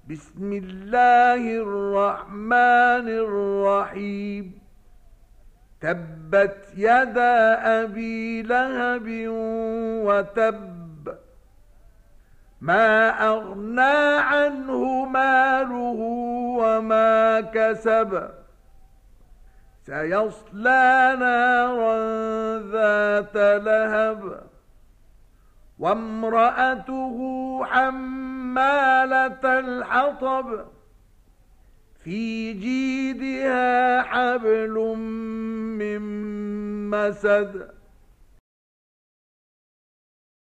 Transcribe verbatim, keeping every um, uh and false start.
بسم الله الرحمن الرحيم تبت يدا أبي لهب وتب ما أغنى عنه ماله وما كسب سيصلى نارا ذات لهب وامرأته حمالة الحطب في جيدها حبل من مسد